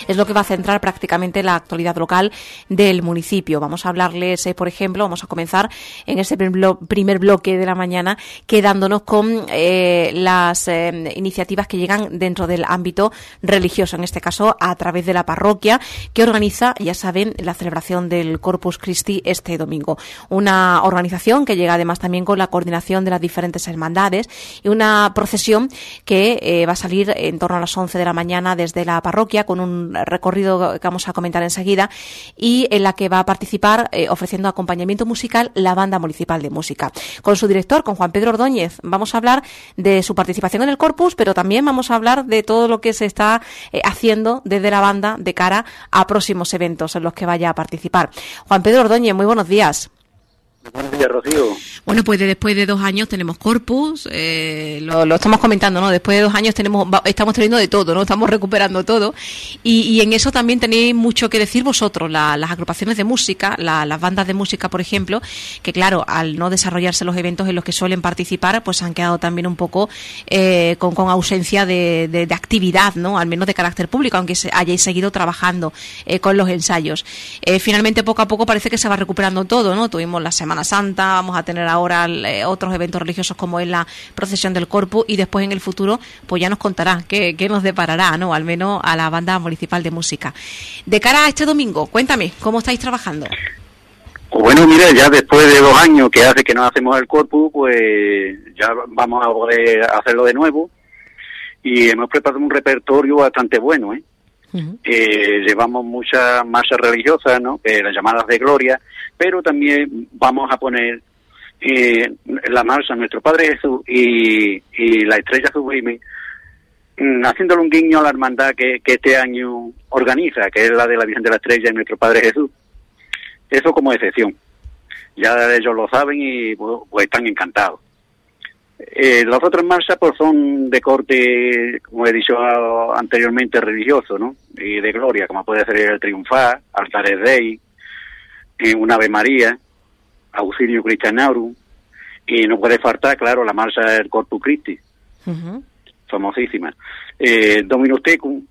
es lo que va a centrar prácticamente la actualidad local del municipio. Vamos a hablarles, por ejemplo, vamos a comenzar en este primer bloque de la mañana quedándonos con las iniciativas que llegan dentro del ámbito religioso, en este caso a través de la parroquia que organiza, ya saben, la celebración del Corpus Christi este domingo. Una organización que llega además también con la coordinación de las diferentes hermandades y una procesión que va a salir en torno a las 11 de la mañana desde la parroquia con un recorrido que vamos a comentar enseguida y en la que va a participar ofreciendo acompañamiento musical la Banda Municipal de Música. Con su director, con Juan Pedro Ordóñez, vamos a hablar de su participación en el Corpus, pero también vamos a hablar de todo lo que se está haciendo desde la banda de cara a próximos eventos en los que vaya a participar. Juan Pedro Ordóñez, muy buenos días. Buenos días, Rocío. Bueno, pues después de 2 años tenemos Corpus, lo estamos comentando, ¿no? Después de 2 años estamos teniendo de todo, ¿no? Estamos recuperando todo y en eso también tenéis mucho que decir vosotros, las agrupaciones de música, las bandas de música, por ejemplo, que claro, al no desarrollarse los eventos en los que suelen participar, pues han quedado también un poco con ausencia de actividad, ¿no? Al menos de carácter público, aunque hayáis seguido trabajando con los ensayos. Finalmente, poco a poco parece que se va recuperando todo, ¿no? Tuvimos la Semana Santa, vamos a tener ahora otros eventos religiosos como es la procesión del Corpus y después en el futuro pues ya nos contará qué nos deparará, ¿no? Al menos a la Banda Municipal de Música. De cara a este domingo, cuéntame, ¿cómo estáis trabajando? Bueno, mira, ya después de 2 años que hace que no hacemos el Corpus, pues ya vamos a poder hacerlo de nuevo y hemos preparado un repertorio bastante bueno, ¿eh? Uh-huh. Llevamos muchas marchas religiosas, ¿no? Las llamadas de gloria, pero también vamos a poner la marcha Nuestro Padre Jesús y la Estrella Sublime, haciéndole un guiño a la hermandad que este año organiza, que es la de la Virgen de la Estrella y Nuestro Padre Jesús. Eso como excepción. Ya ellos lo saben y pues están encantados. Las otras marchas pues son de corte, como he dicho anteriormente, religioso, ¿no? Y de gloria, como puede ser el Triunfar, Altares Dei, un Ave María, Auxilio Christianorum, y no puede faltar, claro, la marcha del Corpus Christi, uh-huh, famosísima. Dominus Tecum,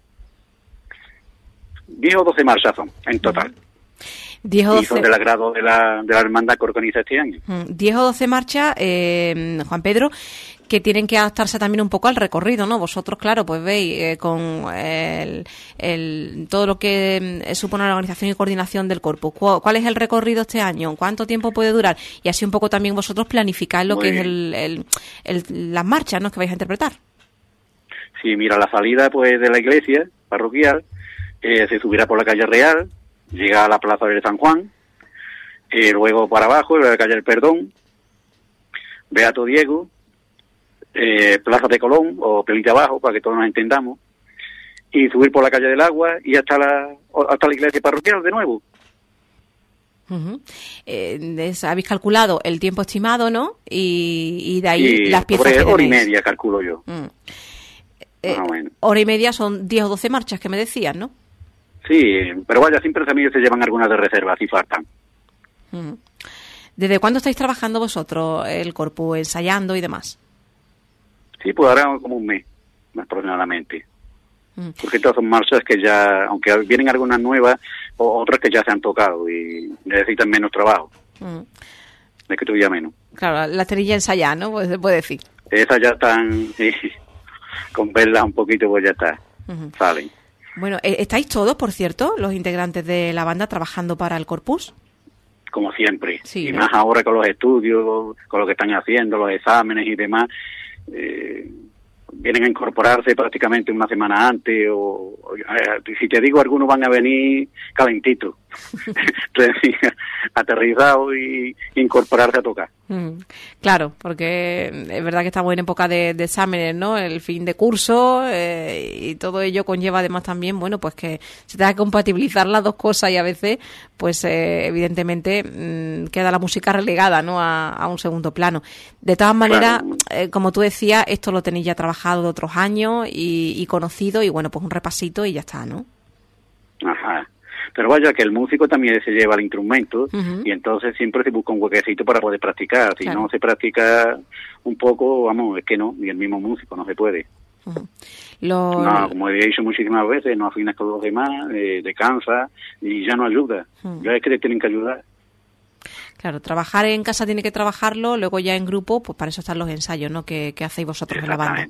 10 o 12 marchas son, en total. Uh-huh. 10 o 12. Y son del agrado de la hermandad que organiza este año. 10 o 12 marchas, Juan Pedro, que tienen que adaptarse también un poco al recorrido, ¿no? Vosotros, claro, pues veis con todo lo que supone la organización y coordinación del Corpus. ¿Cuál es el recorrido este año? ¿Cuánto tiempo puede durar? Y así un poco también vosotros planificáis lo que es las marchas, ¿no? Que vais a interpretar. Sí, mira, la salida pues de la iglesia parroquial se subirá por la calle Real, llega a la plaza de San Juan, luego para abajo, la calle del Perdón, Beato Diego, Plaza de Colón o Pelita Abajo, para que todos nos entendamos, y subir por la calle del Agua y hasta la iglesia parroquial de nuevo. Uh-huh. Habéis calculado el tiempo estimado, ¿no? Y de ahí las piezas que tenéis. 1 hora y media calculo yo. Bueno. 1 hora y media son 10 o 12 marchas que me decías, ¿no? Sí, pero vaya, siempre también se llevan algunas de reserva, si faltan. Uh-huh. ¿Desde cuándo estáis trabajando vosotros el Corpus, ensayando y demás? Sí, pues ahora como un mes, aproximadamente. Porque todas son marchas que ya, aunque vienen algunas nuevas, o otras que ya se han tocado y necesitan menos trabajo. Es que todavía menos. Claro, la tenilla ensayada, ¿no? Pues se puede decir. Esas ya están, con verlas un poquito, pues ya está, salen. Bueno, ¿estáis todos, por cierto, los integrantes de la banda trabajando para el Corpus? Como siempre, sí, y más ahora con los estudios, con lo que están haciendo, los exámenes y demás, vienen a incorporarse prácticamente una semana antes, o si te digo, algunos van a venir calentitos, aterrizados y incorporarse a tocar. Claro, porque es verdad que estamos en época de exámenes, ¿no? El fin de curso y todo ello conlleva además también, bueno, pues que se tenga que compatibilizar las dos cosas y a veces, pues evidentemente queda la música relegada, ¿no? A un segundo plano. De todas maneras, claro, como tú decías, esto lo tenéis ya trabajado de otros años y conocido y bueno, pues un repasito y ya está, ¿no? Ajá. Pero vaya, que el músico también se lleva el instrumento, y entonces siempre se busca un huequecito para poder practicar. Si no se practica un poco, vamos, es que no, ni el mismo músico no se puede. Uh-huh. No, como he dicho muchísimas veces, no afinas con los demás, te cansa y ya no ayuda. Ya es que te tienen que ayudar. Claro, trabajar en casa tiene que trabajarlo, luego ya en grupo, pues para eso están los ensayos, ¿no? Que hacéis vosotros en la banda.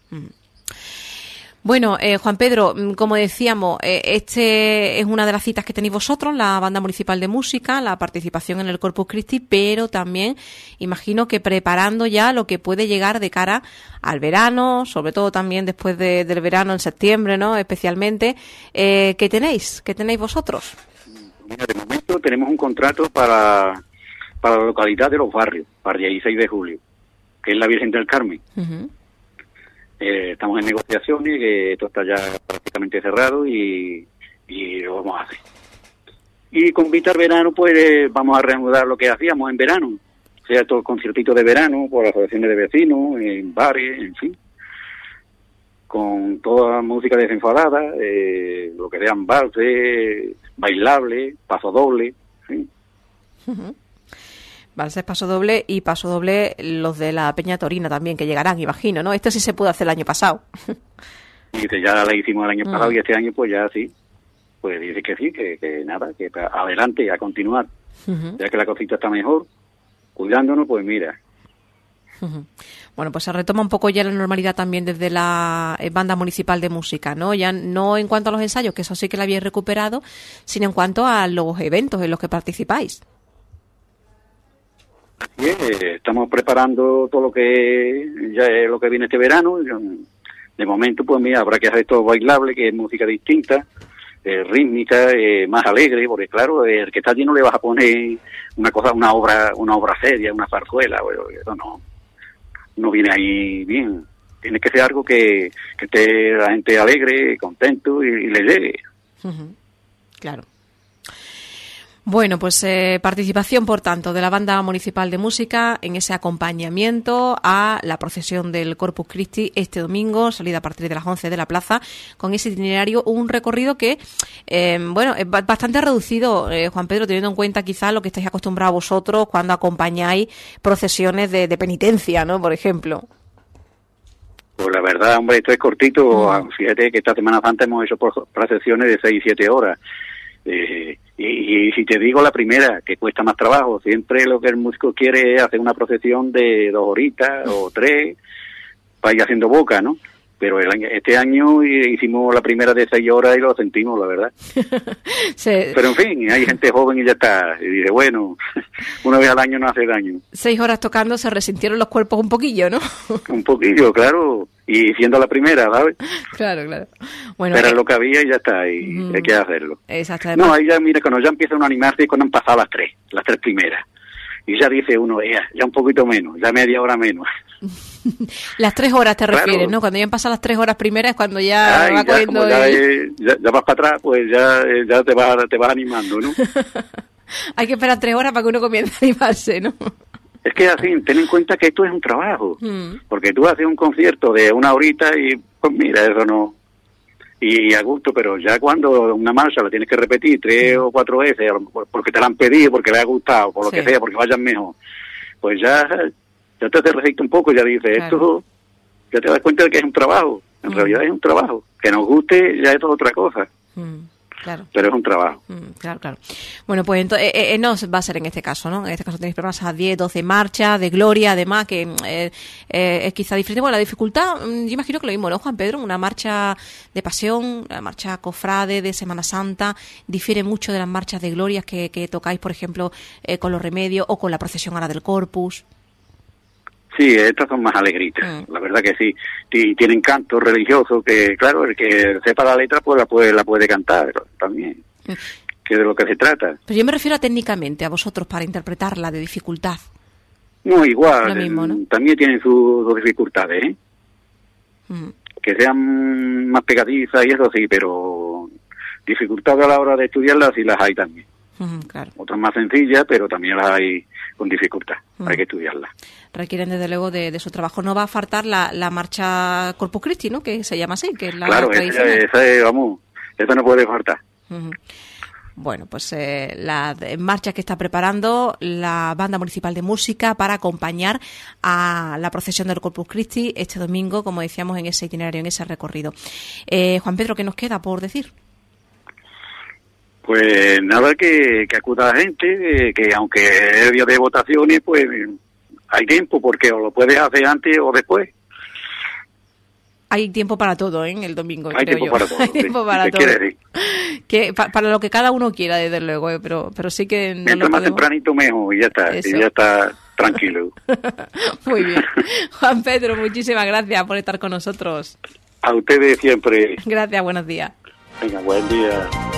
Bueno, Juan Pedro, como decíamos, este es una de las citas que tenéis vosotros, la Banda Municipal de Música, la participación en el Corpus Christi, pero también imagino que preparando ya lo que puede llegar de cara al verano, sobre todo también después del verano, en septiembre, ¿no? Especialmente, ¿qué tenéis vosotros? Mira, de momento tenemos un contrato para la localidad de Los Barrios, para el 16 de julio, que es la Virgen del Carmen. Uh-huh. Estamos en negociaciones, esto está ya prácticamente cerrado y lo vamos a hacer. Y con Vitar Verano, pues vamos a reanudar lo que hacíamos en verano, o sea, todo el conciertito de verano, por asociaciones de vecinos, en bares, en fin, con toda música desenfadada, lo que sean valses, bailables, paso doble, ¿sí? Uh-huh. Valses, paso doble y paso doble los de la Peña Torina también, que llegarán, imagino, ¿no? Esto sí se pudo hacer el año pasado. Dice, ya la hicimos el año pasado y este año pues ya sí. Pues dice que sí, que nada, que adelante, a continuar. Uh-huh. Ya que la cosita está mejor, cuidándonos, pues mira. Uh-huh. Bueno, pues se retoma un poco ya la normalidad también desde la Banda Municipal de Música, ¿no? Ya no en cuanto a los ensayos, que eso sí que la habéis recuperado, sino en cuanto a los eventos en los que participáis. Así es, estamos preparando todo lo que ya es lo que viene este verano. De momento, pues mira, habrá que hacer todo bailable, que es música distinta, rítmica, más alegre, porque claro, el que está allí no le vas a poner una obra seria, una zarzuela, eso no viene ahí bien. Tiene que ser algo que esté la gente alegre, contento y le llegue. Uh-huh. Claro. Bueno, pues participación, por tanto, de la Banda Municipal de Música en ese acompañamiento a la procesión del Corpus Christi este domingo, salida a partir de las 11 de la plaza, con ese itinerario, un recorrido que, bueno, es bastante reducido, Juan Pedro, teniendo en cuenta quizás lo que estáis acostumbrados vosotros cuando acompañáis procesiones de penitencia, ¿no?, por ejemplo. Pues la verdad, hombre, esto es cortito. Fíjate que esta Semana Santa hemos hecho procesiones de 6 y 7 horas. Y si te digo la primera, que cuesta más trabajo, siempre lo que el músico quiere es hacer una procesión de 2 horitas o 3 para ir haciendo boca, ¿no? Pero este año hicimos la primera de 6 horas y lo sentimos, la verdad. Sí. Pero en fin, hay gente joven y ya está. Y dice, bueno, una vez al año no hace daño. 6 horas tocando, se resintieron los cuerpos un poquillo, ¿no? Un poquillo, claro. Y siendo la primera, ¿sabes? Claro, claro. Bueno, pero lo que había y ya está, y hay que hacerlo. Exacto. No, ahí ya, mira, cuando ya empieza uno a animarse, cuando han pasado las 3 primeras. Y ya dice uno, ya un poquito menos, ya media hora menos. Las 3 horas te refieres, ¿no? Cuando ya han pasado las 3 horas primeras es cuando ya va cogiendo... Ya vas para atrás, pues ya te vas animando, ¿no? Hay que esperar 3 horas para que uno comience a animarse, ¿no? Es que así, ten en cuenta que esto es un trabajo. Porque tú haces un concierto de 1 horita y, pues mira, eso no... Y a gusto, pero ya cuando una marcha la tienes que repetir 3 o 4 veces, porque te la han pedido, porque le ha gustado, por lo que sea, porque vayan mejor, pues ya te resiste un poco, ya dices, esto, ya te das cuenta de que es un trabajo, en realidad es un trabajo, que nos guste ya es otra cosa. Claro. Pero es un trabajo. Claro. Bueno, pues entonces, no va a ser en este caso, ¿no? En este caso tenéis preparadas a 10, 12 marchas de gloria, además, que es quizá diferente. Bueno, la dificultad, yo imagino que lo mismo, ¿no, Juan Pedro? Una marcha de pasión, la marcha cofrade de Semana Santa, difiere mucho de las marchas de glorias que tocáis, por ejemplo, con los remedios o con la procesión ahora del Corpus. Sí, estas son más alegritas, la verdad que sí. Y tienen cantos religiosos que, claro, el que sepa la letra pues la puede cantar también, que es de lo que se trata. Pero yo me refiero a técnicamente, a vosotros, para interpretarla de dificultad. No, igual, lo mismo, ¿no? También tienen sus dificultades, ¿eh? Que sean más pegadizas y eso sí, pero dificultades a la hora de estudiarlas sí las hay también. Claro. Otras más sencillas, pero también las hay con dificultad, hay que estudiarlas. Requieren desde luego de su trabajo. No va a faltar la marcha Corpus Christi, ¿no? Que se llama así, que es la claro, tradicional. Esa no puede faltar. Bueno, pues la marcha que está preparando la Banda Municipal de Música para acompañar a la procesión del Corpus Christi este domingo, como decíamos, en ese itinerario, en ese recorrido. Juan Pedro, ¿qué nos queda por decir? Pues nada, que acuda la gente, que aunque es día de votaciones, pues hay tiempo, porque o lo puedes hacer antes o después. Hay tiempo para todo, el domingo, hay creo tiempo yo. Para todo, hay tiempo para todo. Que para lo que cada uno quiera, desde luego, pero sí que no mientras lo más podemos... tempranito mejor, y ya está, Eso. y ya está tranquilo. Muy bien. Juan Pedro, muchísimas gracias por estar con nosotros. A ustedes siempre. Gracias, buenos días. Venga, buen día.